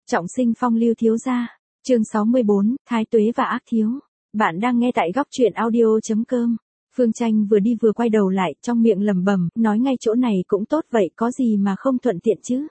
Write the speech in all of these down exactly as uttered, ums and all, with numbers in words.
Trọng sinh phong lưu thiếu gia, chương sáu mươi bốn, Thái tuế và ác thiếu. Bạn đang nghe tại góc truyện audio chấm com. Phương Tranh vừa đi vừa quay đầu lại, trong miệng lẩm bẩm, nói ngay chỗ này cũng tốt vậy, có gì mà không thuận tiện chứ.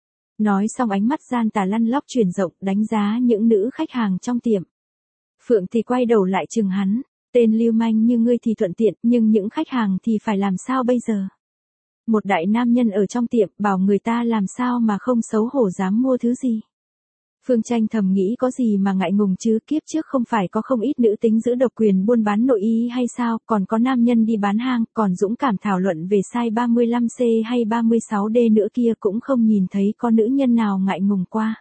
Nói xong ánh mắt gian tà lăn lóc chuyển rộng, đánh giá những nữ khách hàng trong tiệm. Phượng thì quay đầu lại chừng hắn, tên lưu manh như ngươi thì thuận tiện, nhưng những khách hàng thì phải làm sao bây giờ? Một đại nam nhân ở trong tiệm, bảo người ta làm sao mà không xấu hổ dám mua thứ gì. Phương Tranh thầm nghĩ có gì mà ngại ngùng chứ, kiếp trước không phải có không ít nữ tính giữ độc quyền buôn bán nội y hay sao, còn có nam nhân đi bán hang, còn dũng cảm thảo luận về size ba mươi lăm C hay ba mươi sáu D nữa kia, cũng không nhìn thấy có nữ nhân nào ngại ngùng qua.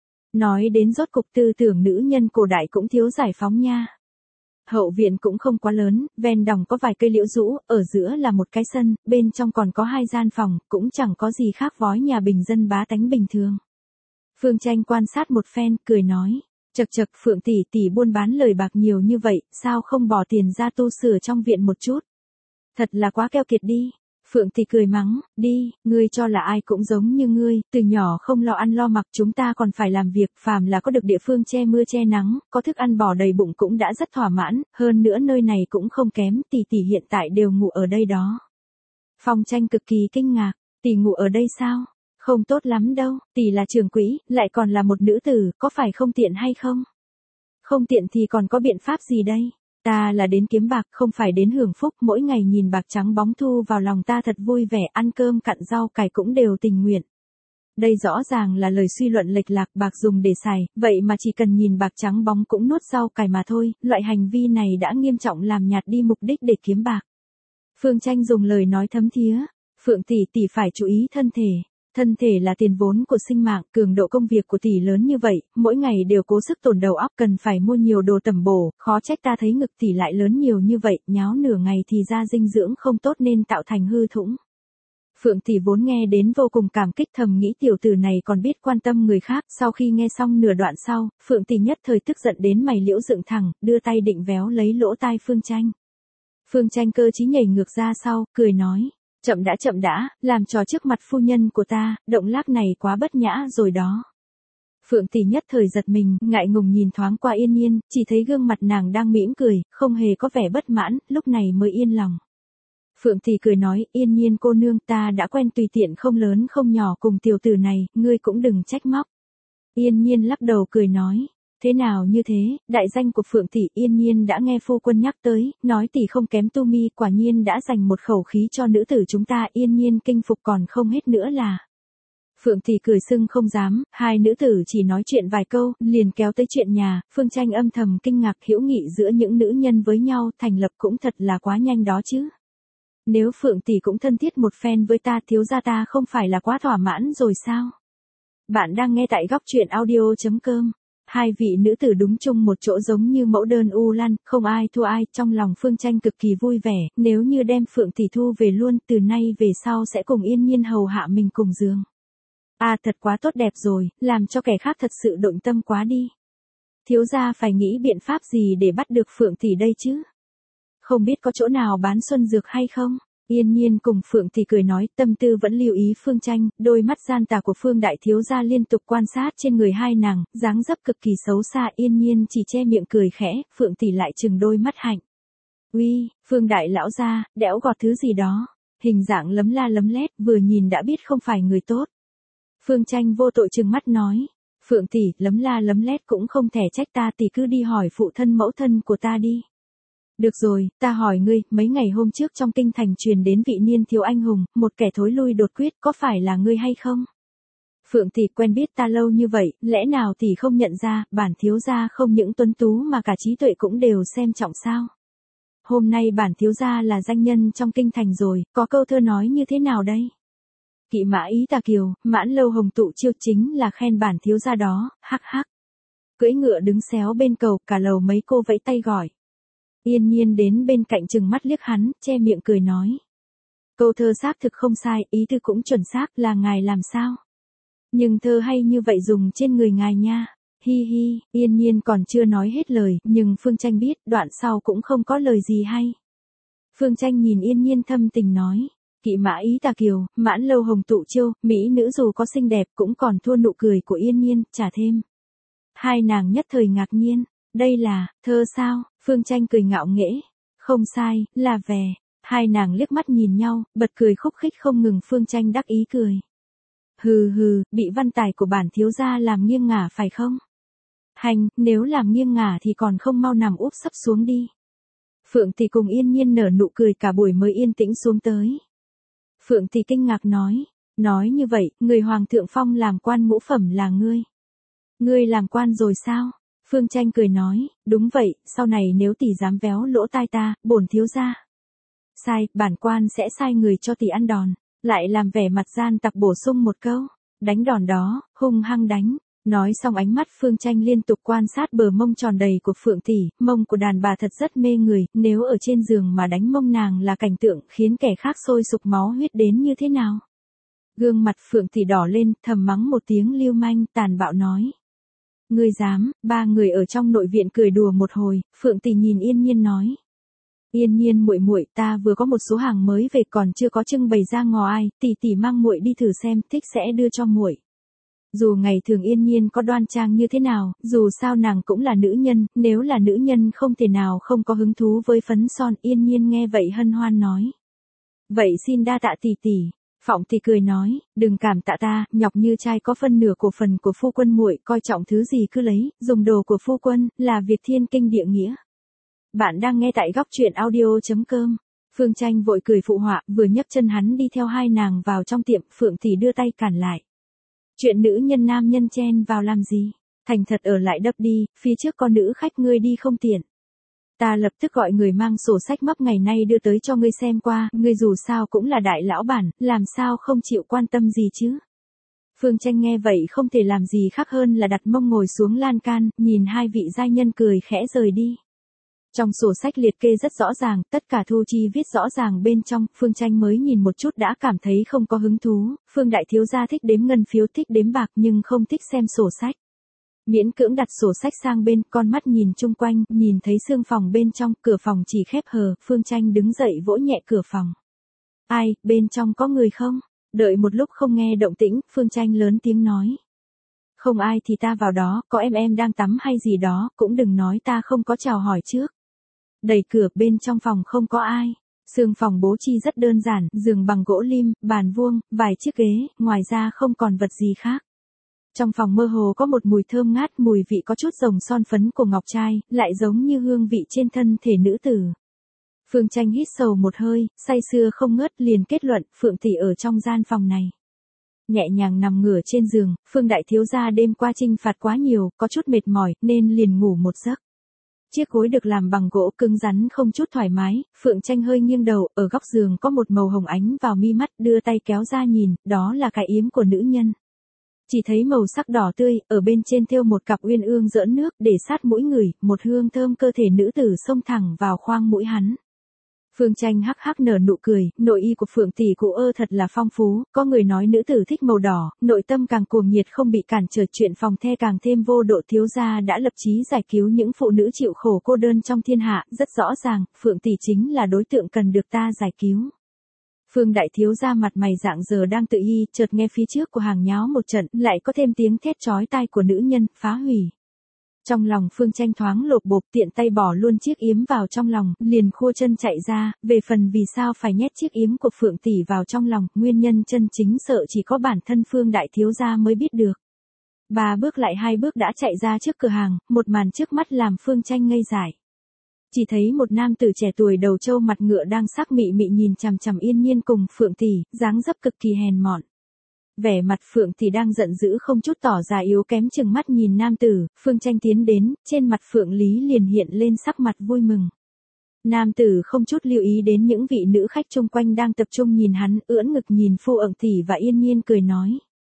Nói đến rốt cục tư tưởng nữ nhân cổ đại cũng thiếu giải phóng nha. Hậu viện cũng không quá lớn, ven đồng có vài cây liễu rũ, ở giữa là một cái sân, bên trong còn có hai gian phòng, cũng chẳng có gì khác vói nhà bình dân bá tánh bình thường. Phương Tranh quan sát một phen, cười nói, chật chật Phượng tỷ tỷ buôn bán lời bạc nhiều như vậy, sao không bỏ tiền ra tu sửa trong viện một chút? Thật là quá keo kiệt đi. Phượng tỷ cười mắng, đi, ngươi cho là ai cũng giống như ngươi, từ nhỏ không lo ăn lo mặc, chúng ta còn phải làm việc, phàm là có được địa phương che mưa che nắng, có thức ăn bỏ đầy bụng cũng đã rất thỏa mãn, hơn nữa nơi này cũng không kém, tỷ tỷ hiện tại đều ngủ ở đây đó. Phong Tranh cực kỳ kinh ngạc, tỷ ngủ ở đây sao? Không tốt lắm đâu, tỷ là trưởng quỹ, lại còn là một nữ tử, có phải không tiện hay không? Không tiện thì còn có biện pháp gì đây? Ta là đến kiếm bạc, không phải đến hưởng phúc, mỗi ngày nhìn bạc trắng bóng thu vào lòng ta thật vui vẻ, ăn cơm cặn rau cải cũng đều tình nguyện. Đây rõ ràng là lời suy luận lệch lạc, bạc dùng để xài, vậy mà chỉ cần nhìn bạc trắng bóng cũng nuốt rau cải mà thôi, loại hành vi này đã nghiêm trọng làm nhạt đi mục đích để kiếm bạc. Phương Tranh dùng lời nói thấm thía, Phượng tỷ tỷ phải chú ý thân thể. Thân thể là tiền vốn của sinh mạng, cường độ công việc của tỷ lớn như vậy, mỗi ngày đều cố sức tổn đầu óc, cần phải mua nhiều đồ tẩm bổ, khó trách ta thấy ngực tỷ lại lớn nhiều như vậy, nháo nửa ngày thì ra dinh dưỡng không tốt nên tạo thành hư thủng. Phượng tỷ vốn nghe đến vô cùng cảm kích, thầm nghĩ tiểu tử này còn biết quan tâm người khác, sau khi nghe xong nửa đoạn sau, Phượng tỷ nhất thời tức giận đến mày liễu dựng thẳng, đưa tay định véo lấy lỗ tai Phương Tranh. Phương Tranh cơ trí nhảy ngược ra sau, cười nói. Chậm đã chậm đã, làm trò trước mặt phu nhân của ta, động tác này quá bất nhã rồi đó. Phượng tỷ nhất thời giật mình, ngại ngùng nhìn thoáng qua Yên Nhiên, chỉ thấy gương mặt nàng đang mỉm cười, không hề có vẻ bất mãn, lúc này mới yên lòng. Phượng tỷ cười nói, Yên Nhiên cô nương, ta đã quen tùy tiện không lớn không nhỏ cùng tiểu tử này, ngươi cũng đừng trách móc. Yên Nhiên lắc đầu cười nói. Thế nào như thế, đại danh của Phượng tỷ Yên Nhiên đã nghe phu quân nhắc tới, nói tỷ không kém Tu Mi, quả nhiên đã dành một khẩu khí cho nữ tử chúng ta, Yên Nhiên kinh phục còn không hết nữa là. Phượng tỷ cười sưng không dám, hai nữ tử chỉ nói chuyện vài câu, liền kéo tới chuyện nhà, Phương Tranh âm thầm kinh ngạc, hữu nghị giữa những nữ nhân với nhau thành lập cũng thật là quá nhanh đó chứ. Nếu Phượng tỷ cũng thân thiết một phen với ta, thiếu gia ta không phải là quá thỏa mãn rồi sao? Bạn đang nghe tại góc truyện audio chấm com. Hai vị nữ tử đúng chung một chỗ giống như mẫu đơn u lan, không ai thua ai, trong lòng Phương Tranh cực kỳ vui vẻ, nếu như đem Phượng tỷ thu về luôn, từ nay về sau sẽ cùng Yên Nhiên hầu hạ mình cùng giường. À thật quá tốt đẹp rồi, làm cho kẻ khác thật sự động tâm quá đi. Thiếu gia phải nghĩ biện pháp gì để bắt được Phượng tỷ đây chứ? Không biết có chỗ nào bán xuân dược hay không? Yên Nhiên cùng Phượng tỷ cười nói, tâm tư vẫn lưu ý Phương Tranh, đôi mắt gian tà của Phương đại thiếu gia liên tục quan sát trên người hai nàng, dáng dấp cực kỳ xấu xa, Yên Nhiên chỉ che miệng cười khẽ, Phượng tỷ lại trừng đôi mắt hạnh. Uy, Phương đại lão gia, đẽo gọt thứ gì đó, hình dạng lấm la lấm lét, vừa nhìn đã biết không phải người tốt. Phương Tranh vô tội trừng mắt nói, Phượng tỷ, lấm la lấm lét cũng không thể trách ta, tỷ cứ đi hỏi phụ thân mẫu thân của ta đi. Được rồi, ta hỏi ngươi, mấy ngày hôm trước trong kinh thành truyền đến vị niên thiếu anh hùng, một kẻ thối lui đột quyết, có phải là ngươi hay không? Phượng tỷ quen biết ta lâu như vậy, lẽ nào tỷ không nhận ra, bản thiếu gia không những tuấn tú mà cả trí tuệ cũng đều xem trọng sao? Hôm nay bản thiếu gia là danh nhân trong kinh thành rồi, có câu thơ nói như thế nào đây? Kỵ mã ý tà kiều, mãn lâu hồng tụ chiêu, chính là khen bản thiếu gia đó, hắc hắc. Cưỡi ngựa đứng xéo bên cầu, cả lầu mấy cô vẫy tay gọi. Yên Nhiên đến bên cạnh chừng mắt liếc hắn, che miệng cười nói. Câu thơ xác thực không sai, ý tư cũng chuẩn xác, là ngài làm sao? Nhưng thơ hay như vậy dùng trên người ngài nha. Hi hi, Yên Nhiên còn chưa nói hết lời, nhưng Phương Tranh biết, đoạn sau cũng không có lời gì hay. Phương Tranh nhìn Yên Nhiên thâm tình nói. Kỵ mã ý tà kiều, mãn lâu hồng tụ chiêu, mỹ nữ dù có xinh đẹp cũng còn thua nụ cười của Yên Nhiên, trả thêm. Hai nàng nhất thời ngạc nhiên, đây là, thơ sao? Phương Tranh cười ngạo nghễ. Không sai, là về. Hai nàng liếc mắt nhìn nhau, bật cười khúc khích không ngừng. Phương Tranh đắc ý cười. Hừ hừ, bị văn tài của bản thiếu gia làm nghiêng ngả phải không? Hành, nếu làm nghiêng ngả thì còn không mau nằm úp sấp xuống đi. Phượng Tỷ cùng Yên Nhiên nở nụ cười cả buổi mới yên tĩnh xuống tới. Phượng Tỷ kinh ngạc nói, nói như vậy, người Hoàng thượng phong làm quan ngũ phẩm là ngươi. Ngươi làm quan rồi sao? Phương Tranh cười nói, đúng vậy, sau này nếu tỷ dám véo lỗ tai ta, bổn thiếu gia. Sai, bản quan sẽ sai người cho tỷ ăn đòn, lại làm vẻ mặt gian tặc bổ sung một câu, đánh đòn đó, hung hăng đánh. Nói xong ánh mắt Phương Tranh liên tục quan sát bờ mông tròn đầy của Phượng Tỷ, mông của đàn bà thật rất mê người, nếu ở trên giường mà đánh mông nàng là cảnh tượng khiến kẻ khác sôi sục máu huyết đến như thế nào. Gương mặt Phượng Tỷ đỏ lên, thầm mắng một tiếng lưu manh, tàn bạo nói. Ngươi dám? Ba người ở trong nội viện cười đùa một hồi, Phượng Tỷ nhìn Yên Nhiên nói. Yên Nhiên muội muội, ta vừa có một số hàng mới về còn chưa có trưng bày ra ngò ai, tỷ tỷ mang muội đi thử xem, thích sẽ đưa cho muội. Dù ngày thường Yên Nhiên có đoan trang như thế nào, dù sao nàng cũng là nữ nhân, nếu là nữ nhân không thể nào không có hứng thú với phấn son. Yên Nhiên nghe vậy hân hoan nói. Vậy xin đa tạ tỷ tỷ. Phọng Tỷ cười nói, đừng cảm tạ ta, nhọc như trai có phân nửa cổ phần của phu quân muội, coi trọng thứ gì cứ lấy, dùng đồ của phu quân, là việc thiên kinh địa nghĩa. Bạn đang nghe tại góc truyện audio chấm com. Phương Tranh vội cười phụ họa, vừa nhấc chân hắn đi theo hai nàng vào trong tiệm, Phượng Tỷ đưa tay cản lại. Chuyện nữ nhân nam nhân chen vào làm gì? Thành thật ở lại đập đi, phía trước có nữ khách ngươi đi không tiện. Ta lập tức gọi người mang sổ sách mấp ngày nay đưa tới cho ngươi xem qua, ngươi dù sao cũng là đại lão bản, làm sao không chịu quan tâm gì chứ? Phương Tranh nghe vậy không thể làm gì khác hơn là đặt mông ngồi xuống lan can, nhìn hai vị giai nhân cười khẽ rời đi. Trong sổ sách liệt kê rất rõ ràng, tất cả thu chi viết rõ ràng bên trong, Phương Tranh mới nhìn một chút đã cảm thấy không có hứng thú. Phương đại thiếu gia thích đếm ngân phiếu, thích đếm bạc nhưng không thích xem sổ sách. Miễn cưỡng đặt sổ sách sang bên, con mắt nhìn chung quanh, nhìn thấy xương phòng bên trong, cửa phòng chỉ khép hờ, Phương Tranh đứng dậy vỗ nhẹ cửa phòng. Ai, bên trong có người không? Đợi một lúc không nghe động tĩnh, Phương Tranh lớn tiếng nói. Không ai thì ta vào đó, có em em đang tắm hay gì đó, cũng đừng nói ta không có chào hỏi trước. Đẩy cửa, bên trong phòng không có ai. Sương phòng bố trí rất đơn giản, giường bằng gỗ lim, bàn vuông, vài chiếc ghế, ngoài ra không còn vật gì khác. Trong phòng mơ hồ có một mùi thơm ngát, mùi vị có chút rồng son phấn của ngọc trai, lại giống như hương vị trên thân thể nữ tử. Phương Tranh hít sâu một hơi, say sưa không ngớt, liền kết luận, Phượng Tỷ ở trong gian phòng này. Nhẹ nhàng nằm ngửa trên giường, Phương đại thiếu gia đêm qua trinh phạt quá nhiều, có chút mệt mỏi, nên liền ngủ một giấc. Chiếc gối được làm bằng gỗ cứng rắn không chút thoải mái, Phượng Tranh hơi nghiêng đầu, ở góc giường có một màu hồng ánh vào mi mắt, đưa tay kéo ra nhìn, đó là cái yếm của nữ nhân. Chỉ thấy màu sắc đỏ tươi, ở bên trên thêu một cặp uyên ương giỡn nước, để sát mũi người, một hương thơm cơ thể nữ tử xông thẳng vào khoang mũi hắn. Phương Tranh hắc hắc nở nụ cười, nội y của Phượng Tỷ cụ ơ thật là phong phú, có người nói nữ tử thích màu đỏ, nội tâm càng cuồng nhiệt không bị cản trở, chuyện phòng the càng thêm vô độ. Thiếu gia đã lập chí giải cứu những phụ nữ chịu khổ cô đơn trong thiên hạ, rất rõ ràng, Phượng Tỷ chính là đối tượng cần được ta giải cứu. Phương đại thiếu gia mặt mày rạng giờ đang tự y, chợt nghe phía trước của hàng nháo một trận, lại có thêm tiếng thét chói tai của nữ nhân, phá hủy. Trong lòng Phương Tranh thoáng lột bột, tiện tay bỏ luôn chiếc yếm vào trong lòng, liền khua chân chạy ra. Về phần vì sao phải nhét chiếc yếm của Phượng Tỷ vào trong lòng, nguyên nhân chân chính sợ chỉ có bản thân Phương đại thiếu gia mới biết được. Ba bước lại hai bước đã chạy ra trước cửa hàng, một màn trước mắt làm Phương Tranh ngây dại. Chỉ thấy một nam tử trẻ tuổi đầu trâu mặt ngựa đang sắc mị mị nhìn chằm chằm Yên Nhiên cùng Phượng Tỷ, dáng dấp cực kỳ hèn mọn. Vẻ mặt Phượng Tỷ đang giận dữ không chút tỏ ra yếu kém, chừng mắt nhìn nam tử. Phương Tranh tiến đến, trên mặt Phượng Lý liền hiện lên sắc mặt vui mừng. Nam tử không chút lưu ý đến những vị nữ khách chung quanh đang tập trung nhìn hắn, ưỡn ngực nhìn Phượng Tỷ và Yên Nhiên cười nói.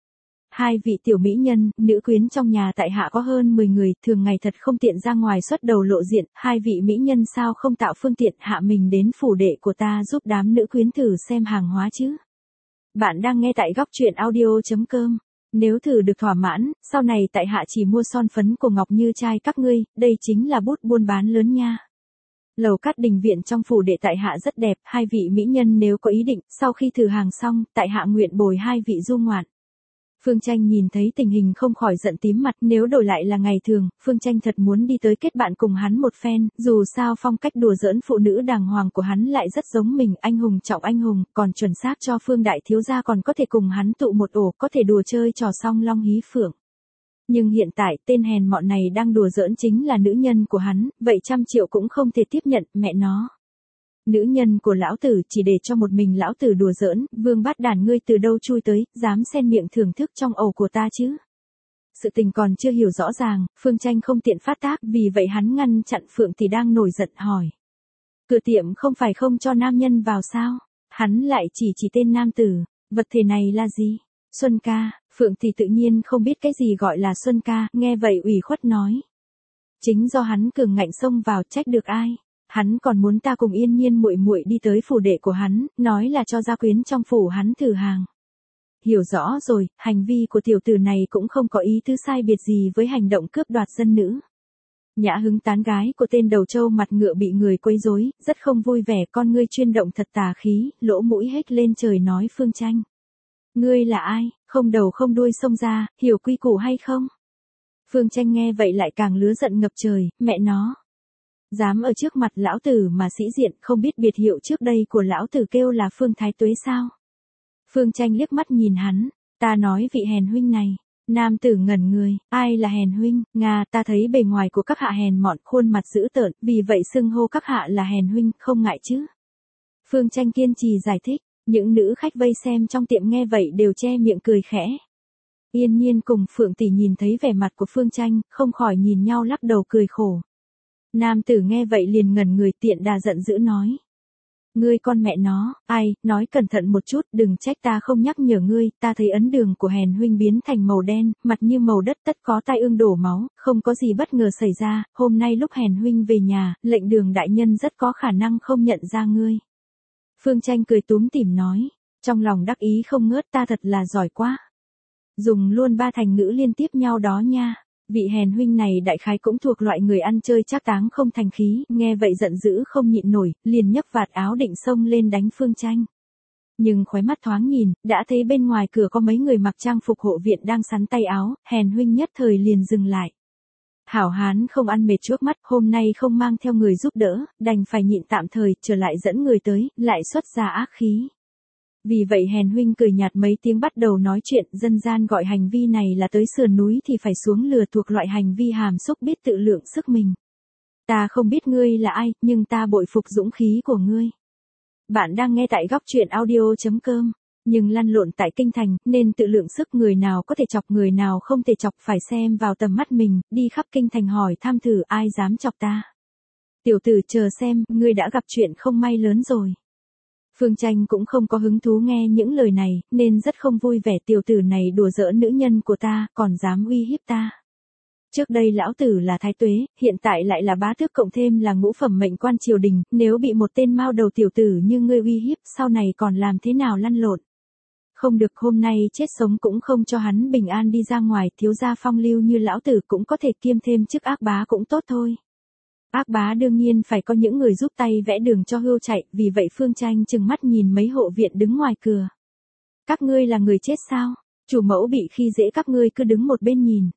Hai vị tiểu mỹ nhân, nữ quyến trong nhà tại hạ có hơn mười người, thường ngày thật không tiện ra ngoài xuất đầu lộ diện, hai vị mỹ nhân sao không tạo phương tiện hạ mình đến phủ đệ của ta giúp đám nữ quyến thử xem hàng hóa chứ. Bạn đang nghe tại góc truyện audio chấm com. Nếu thử được thỏa mãn, sau này tại hạ chỉ mua son phấn của Ngọc Như trai các ngươi, đây chính là bút buôn bán lớn nha. Lầu cát đình viện trong phủ đệ tại hạ rất đẹp, hai vị mỹ nhân nếu có ý định, sau khi thử hàng xong, tại hạ nguyện bồi hai vị du ngoạn. Phương Tranh nhìn thấy tình hình không khỏi giận tím mặt, nếu đổi lại là ngày thường, Phương Tranh thật muốn đi tới kết bạn cùng hắn một phen, dù sao phong cách đùa giỡn phụ nữ đàng hoàng của hắn lại rất giống mình, anh hùng trọng anh hùng, còn chuẩn xác cho Phương đại thiếu gia còn có thể cùng hắn tụ một ổ, có thể đùa chơi trò song long hí phượng. Nhưng hiện tại, tên hèn mọn này đang đùa giỡn chính là nữ nhân của hắn, vậy trăm triệu cũng không thể tiếp nhận, mẹ nó. Nữ nhân của lão tử chỉ để cho một mình lão tử đùa giỡn, vương bát đàn ngươi từ đâu chui tới, dám xen miệng thưởng thức trong ổ của ta chứ. Sự tình còn chưa hiểu rõ ràng, Phương Tranh không tiện phát tác, vì vậy hắn ngăn chặn Phượng Tỷ đang nổi giận hỏi. Cửa tiệm không phải không cho nam nhân vào sao? Hắn lại chỉ chỉ tên nam tử, vật thể này là gì? Xuân ca, Phượng Tỷ tự nhiên không biết cái gì gọi là Xuân ca, nghe vậy ủy khuất nói. Chính do hắn cường ngạnh xông vào, trách được ai? Hắn còn muốn ta cùng Yên Nhiên muội muội đi tới phủ đệ của hắn, nói là cho gia quyến trong phủ hắn thử hàng. Hiểu rõ rồi, hành vi của tiểu tử này cũng không có ý tứ sai biệt gì với hành động cướp đoạt dân nữ. Nhã hứng tán gái của tên đầu trâu mặt ngựa bị người quấy rối, rất không vui vẻ, con ngươi chuyên động thật tà khí, lỗ mũi hết lên trời nói Phương Tranh. Ngươi là ai, không đầu không đuôi xông ra, hiểu quy củ hay không? Phương Tranh nghe vậy lại càng lứa giận ngập trời, mẹ nó. Dám ở trước mặt lão tử mà sĩ diện, không biết biệt hiệu trước đây của lão tử kêu là Phương Thái Tuế sao? Phương Tranh liếc mắt nhìn hắn, ta nói vị hèn huynh này. Nam tử ngẩn người, ai là hèn huynh? Nga, ta thấy bề ngoài của các hạ hèn mọn, khuôn mặt dữ tợn, vì vậy xưng hô các hạ là hèn huynh, không ngại chứ? Phương Tranh kiên trì giải thích, những nữ khách vây xem trong tiệm nghe vậy đều che miệng cười khẽ. Yên Nhiên cùng Phượng Tỷ nhìn thấy vẻ mặt của Phương Tranh, không khỏi nhìn nhau lắc đầu cười khổ. Nam tử nghe vậy liền ngẩn người, tiện đà giận dữ nói. Ngươi con mẹ nó, ai, nói cẩn thận một chút, đừng trách ta không nhắc nhở ngươi, ta thấy ấn đường của hèn huynh biến thành màu đen, mặt như màu đất, tất có tai ương đổ máu, không có gì bất ngờ xảy ra, hôm nay lúc hèn huynh về nhà, lệnh đường đại nhân rất có khả năng không nhận ra ngươi. Phương Tranh cười túm tỉm nói, trong lòng đắc ý không ngớt, ta thật là giỏi quá. Dùng luôn ba thành ngữ liên tiếp nhau đó nha. Vị hèn huynh này đại khái cũng thuộc loại người ăn chơi trác táng không thành khí, nghe vậy giận dữ không nhịn nổi, liền nhấc vạt áo định xông lên đánh Phương Tranh. Nhưng khóe mắt thoáng nhìn, đã thấy bên ngoài cửa có mấy người mặc trang phục hộ viện đang sắn tay áo, hèn huynh nhất thời liền dừng lại. Hảo hán không ăn mệt trước mắt, hôm nay không mang theo người giúp đỡ, đành phải nhịn tạm thời, trở lại dẫn người tới, lại xuất ra ác khí. Vì vậy hèn huynh cười nhạt mấy tiếng bắt đầu nói chuyện, dân gian gọi hành vi này là tới sườn núi thì phải xuống lừa, thuộc loại hành vi hàm xúc biết tự lượng sức mình. Ta không biết ngươi là ai, nhưng ta bội phục dũng khí của ngươi. Bạn đang nghe tại góc truyện audio chấm com, nhưng lăn lộn tại kinh thành, nên tự lượng sức, người nào có thể chọc người nào không thể chọc, phải xem vào tầm mắt mình, đi khắp kinh thành hỏi thăm thử ai dám chọc ta. Tiểu tử chờ xem, ngươi đã gặp chuyện không may lớn rồi. Phương Tranh cũng không có hứng thú nghe những lời này, nên rất không vui vẻ, tiểu tử này đùa giỡn nữ nhân của ta, còn dám uy hiếp ta. Trước đây lão tử là thái tuế, hiện tại lại là bá tước cộng thêm là ngũ phẩm mệnh quan triều đình, nếu bị một tên mao đầu tiểu tử như ngươi uy hiếp, sau này còn làm thế nào lăn lộn. Không được, hôm nay chết sống cũng không cho hắn bình an đi ra ngoài, thiếu gia phong lưu như lão tử cũng có thể kiêm thêm chức ác bá cũng tốt thôi. Ác bá đương nhiên phải có những người giúp tay vẽ đường cho hươu chạy, vì vậy Phương Tranh chừng mắt nhìn mấy hộ viện đứng ngoài cửa. Các ngươi là người chết sao? Chủ mẫu bị khi dễ các ngươi cứ đứng một bên nhìn.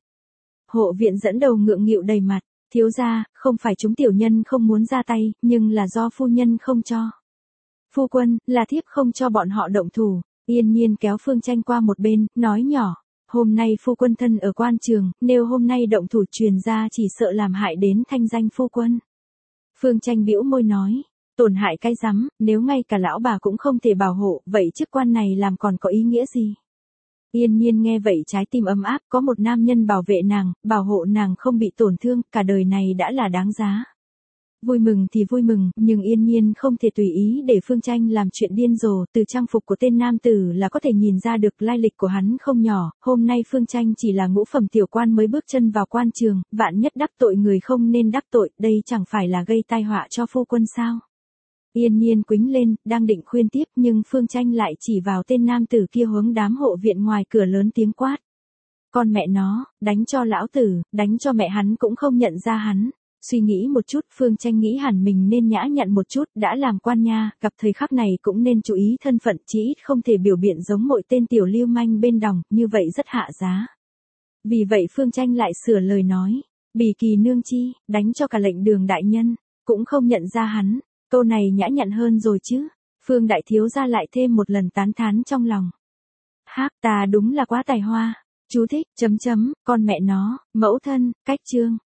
Hộ viện dẫn đầu ngượng nghịu đầy mặt, thiếu gia, không phải chúng tiểu nhân không muốn ra tay, nhưng là do phu nhân không cho. Phu quân, là thiếp không cho bọn họ động thủ. Yên Nhiên kéo Phương Tranh qua một bên, nói nhỏ. Hôm nay phu quân thân ở quan trường, nếu hôm nay động thủ truyền ra chỉ sợ làm hại đến thanh danh phu quân. Phương Tranh bĩu môi nói, tổn hại cái rắm, nếu ngay cả lão bà cũng không thể bảo hộ, vậy chức quan này làm còn có ý nghĩa gì? Yên Nhiên nghe vậy trái tim ấm áp, có một nam nhân bảo vệ nàng, bảo hộ nàng không bị tổn thương, cả đời này đã là đáng giá. Vui mừng thì vui mừng, nhưng Yên Nhiên không thể tùy ý để Phương Tranh làm chuyện điên rồ, từ trang phục của tên nam tử là có thể nhìn ra được lai lịch của hắn không nhỏ, hôm nay Phương Tranh chỉ là ngũ phẩm tiểu quan mới bước chân vào quan trường, vạn nhất đắc tội người không nên đắc tội, đây chẳng phải là gây tai họa cho phu quân sao. Yên Nhiên quĩnh lên, đang định khuyên tiếp nhưng Phương Tranh lại chỉ vào tên nam tử kia hướng đám hộ viện ngoài cửa lớn tiếng quát. Con mẹ nó, đánh cho lão tử, đánh cho mẹ hắn cũng không nhận ra hắn. Suy nghĩ một chút, Phương Tranh nghĩ hẳn mình nên nhã nhặn một chút, đã làm quan nha, gặp thời khắc này cũng nên chú ý thân phận, chí ít không thể biểu biện giống mọi tên tiểu lưu manh bên đòng, như vậy rất hạ giá. Vì vậy Phương Tranh lại sửa lời nói, bỉ kỳ nương chi, đánh cho cả lệnh đường đại nhân, cũng không nhận ra hắn, câu này nhã nhặn hơn rồi chứ. Phương đại thiếu gia lại thêm một lần tán thán trong lòng. Hác, ta đúng là quá tài hoa. Chú thích, chấm chấm, con mẹ nó, mẫu thân, cách chương.